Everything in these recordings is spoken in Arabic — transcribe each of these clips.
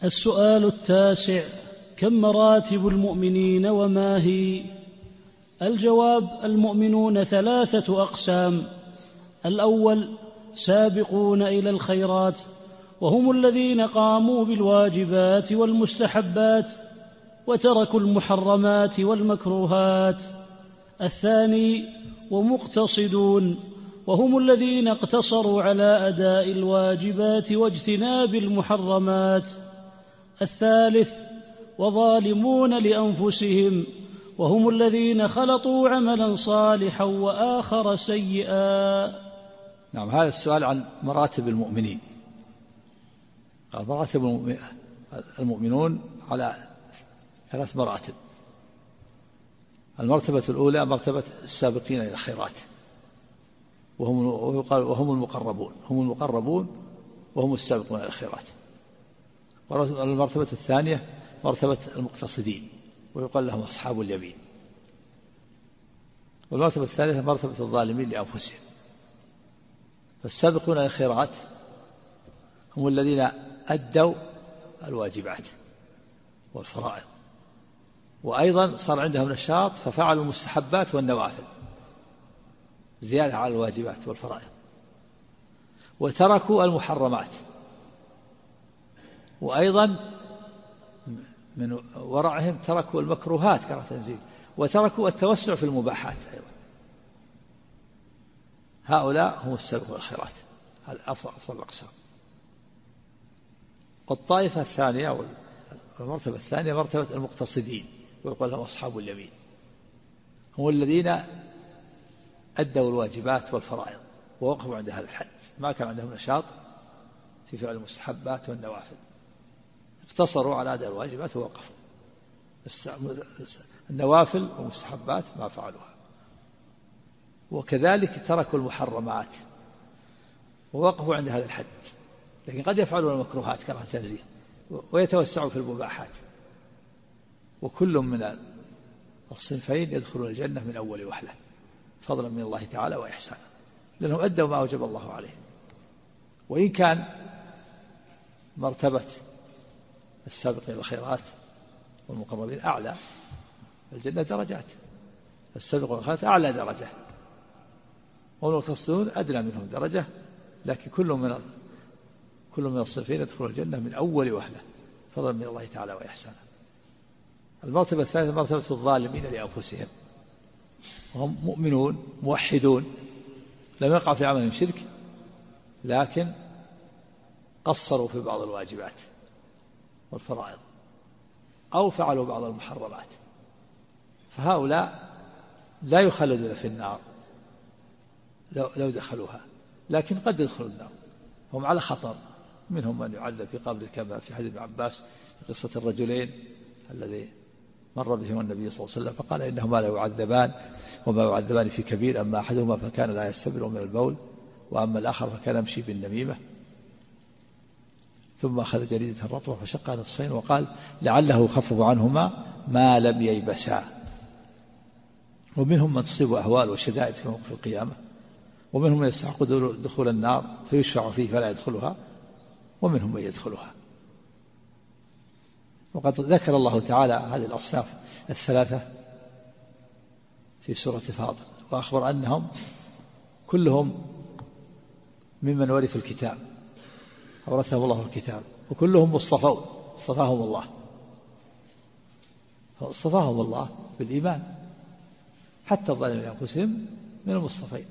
السؤال 9: كم مراتب المؤمنين وما هي؟ الجواب: المؤمنون 3 أقسام. الأول: سابقون إلى الخيرات، وهم الذين قاموا بالواجبات والمستحبات وتركوا المحرمات والمكروهات. الثاني: ومقتصدون، وهم الذين اقتصروا على أداء الواجبات واجتناب المحرمات. الثالث: وظالمون لأنفسهم، وهم الذين خلطوا عملا صالحا وآخر سيئا. نعم، هذا السؤال عن مراتب المؤمنين. قال مراتب المؤمنون على 3 مراتب. المرتبة الأولى مرتبة السابقين إلى الخيرات، وهم المقربون وهم السابقون إلى الخيرات. المرتبة الثانية مرتبة المقتصدين، ويقال لهم أصحاب اليمين. والمرتبة الثالثة مرتبة الظالمين لأنفسهم. فالسابقون إلى الخيرات هم الذين أدوا الواجبات والفرائض، وأيضا صار عندهم نشاط ففعلوا المستحبات والنوافل زيادة على الواجبات والفرائض، وتركوا المحرمات، وأيضا من ورعهم تركوا المكروهات كما تنزيل، وتركوا التوسع في المباحات أيضا. هؤلاء هم السابقون الخيرات، هذا أفضل الأقسام. والطائفة الثانية والمرتبة الثانية مرتبة المقتصدين، ويقول لهم أصحاب اليمين، هم الذين أدوا الواجبات والفرائض ووقفوا عند هذا الحد، ما كان عندهم نشاط في فعل المستحبات والنوافل، اقتصروا على أداء الواجبات ووقفوا. النوافل والمستحبات ما فعلوها، وكذلك تركوا المحرمات ووقفوا عند هذا الحد، لكن قد يفعلون المكروهات كراهة التنزيه ويتوسعوا في المباحات. وكل من الصنفين يدخلون الجنة من أول وهلة فضلا من الله تعالى وإحسانا، لأنهم أدوا ما أوجب الله عليه. وإن كان مرتبة السابقين إلى الخيرات والمقربين أعلى، الجنة درجات، السابقون إلى الخيرات أعلى درجة، والمقتصدون أدنى منهم درجة، لكن كل من الصنفين يدخل الجنة من أول وهلة فضلا من الله تعالى وإحسانا. المرتبة الثالثة مرتبة الظالمين لأنفسهم، وهم مؤمنون موحدون لم يقع في عمل شرك، لكن قصروا في بعض الواجبات والفرائض أو فعلوا بعض المحرمات، فهؤلاء لا يخلدون في النار لو دخلوها، لكن قد يدخلوا النار، هم على خطر. منهم من يعذب في قبره كما في حديث ابن عباس في قصة الرجلين الذي مر بهم النبي صلى الله عليه وسلم فقال إنهما لا يعذبان وما يعذبان في كبير، أما أحدهما فكان لا يستبر من البول، وأما الآخر فكان يمشي بالنميمة، ثم أخذ جريدة رطبة فشقها نصفين وقال لعله يخفف عنهما ما لم ييبسا. ومنهم من تصيب أهوال وشدائد في موقف القيامة، ومنهم من يستحق دخول النار فيشفع فيه فلا يدخلها، ومنهم من يدخلها. وقد ذكر الله تعالى هذه الأصناف الثلاثة في سورة فاطر، وأخبر أنهم كلهم ممن ورثوا الكتاب، أورثهم الله الكتاب، وكلهم مصطفون اصطفاهم الله، فاصطفاهم الله بالإيمان، حتى الظالمين لأنفسهم من المصطفين،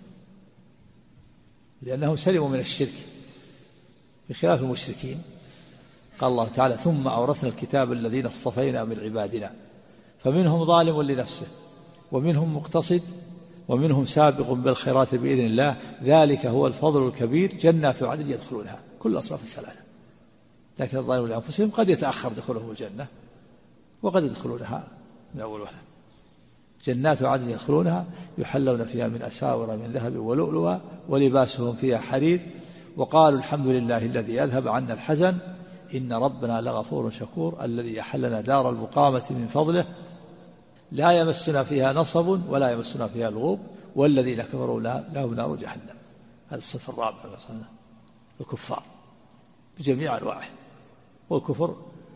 لأنهم سلموا من الشرك بخلاف المشركين. قال الله تعالى ثم أورثنا الكتاب الذين اصطفينا من عبادنا فمنهم ظالم لنفسه ومنهم مقتصد ومنهم سابق بالخيرات بإذن الله ذلك هو الفضل الكبير جنات عدن يدخلونها، كل أصناف الثلاثة. لكن الظالمون لأنفسهم قد يتأخر دخولهم الجنة وقد يدخلونها من أول وهلة. جنات عدن يدخلونها يحلون فيها من أساور من ذهب ولؤلؤا ولباسهم فيها حرير وقالوا الحمد لله الذي أذهب عنا الحزن إن ربنا لغفور شكور الذي أحلنا دار المقامة من فضله لا يمسنا فيها نصب ولا يمسنا فيها لغوب والذين كفروا لهم نار جهنم. هذا الصف الرابع مثلا الكفار بجميع أنواعه، والكفر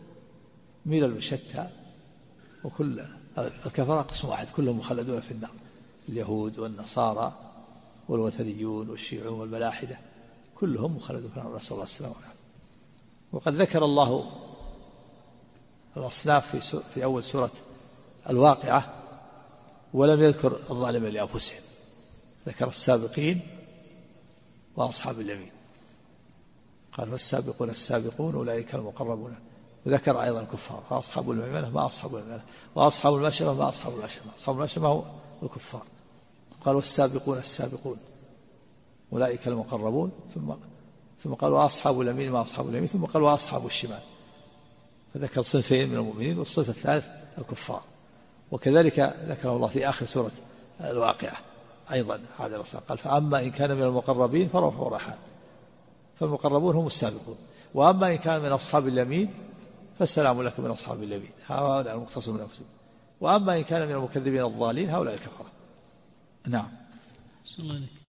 ملل شتى، وكل الكفرة قسم واحد كلهم مخلدون في النار، اليهود والنصارى والوثنيون والشيوعيون والملاحدة كلهم مخلدون في النار، نسأل الله السلامة والعافية. وقد ذكر الله الأصناف في أول سورة الواقعة، ولم يذكر الظالمين لأنفسهم، ذكر السابقين وأصحاب اليمين، قال والسابقون السابقون أولئك المقربون، وذكر أيضا الكفار فأصحاب الميمنة ما أصحاب الميمنة، وأصحاب المشأمة ما أصحاب المشأمة، أصحاب المشأمة هو الكفار. قال والسابقون السابقون أولئك المقربون، ثم قال وأصحاب اليمين ما أصحاب اليمين، ثم قال وأصحاب الشمال، فذكر صنفين من المؤمنين، والصنف الثالث الكفار. وكذلك ذكر الله في آخر سورة الواقعة أيضا هذا الرسول، قال فأما إن كان من المقربين فروح وريحان، فالمقربون هم السابقون، وأما إن كان من أصحاب اليمين فالسلام لك من أصحاب اليمين، هؤلاء المختصون من أنفسهم، وأما إن كان من المكذبين الضالين هؤلاء الكفرة. نعم.